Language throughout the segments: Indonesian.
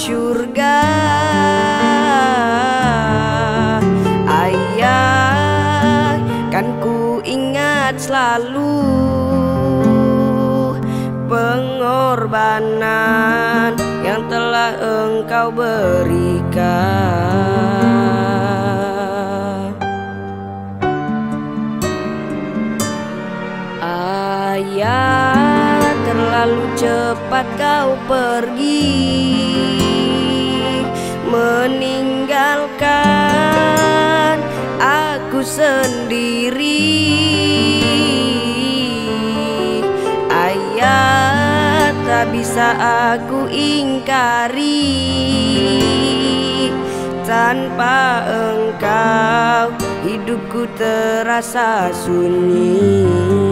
syurga. Ayah, kan ku ingat selalu pengorbanan yang telah engkau berikan. Ayah, terlalu cepat kau pergi, meninggalkan aku sendiri. Ayah, tak bisa aku ingkari, tanpa engkau hidupku terasa sunyi.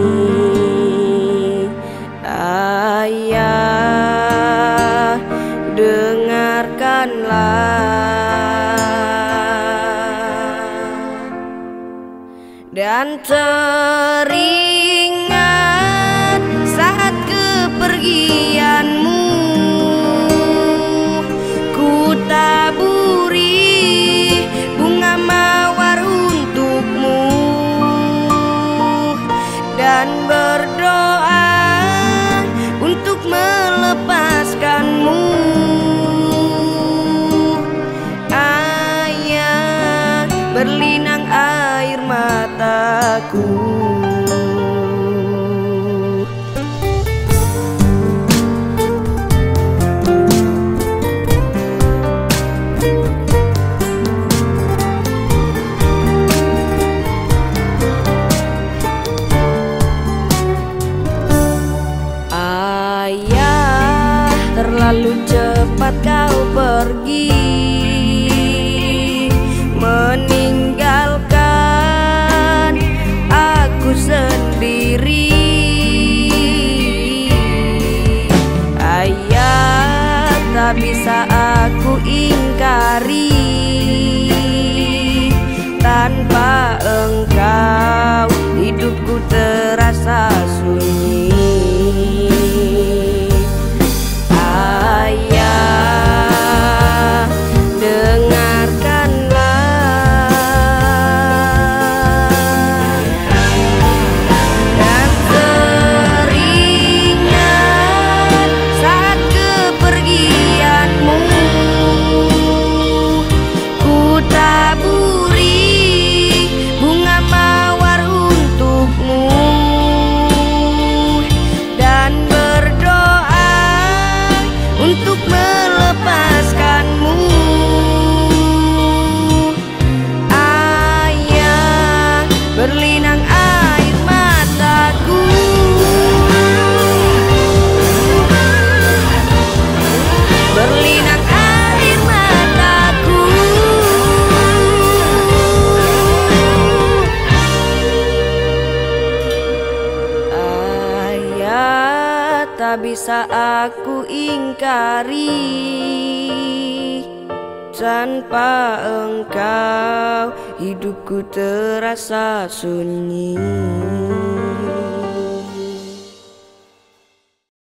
Ayah, dengarkanlah. Dan teringat saat kepergianmu, ku taburi bunga mawar untukmu dan berdoa untuk melepaskanmu. Ayah, berlinang air mataku. Ayah, terlalu cepat kau pergi, meninggalkan aku sendiri. Ayah, tak bisa aku ingkari, tanpa engkau hidupku terasa sunyi. Ayah, dengarkanlah. Dan teringat saat kepergianmu, ku taburi bunga mawar untukmu dan berdoa untuk melepaskanmu. Ayah, berlinang air mataku. Berlinang air mataku. Ayah, tak bisa aku ingkari, tanpa engkau hidupku terasa sunyi.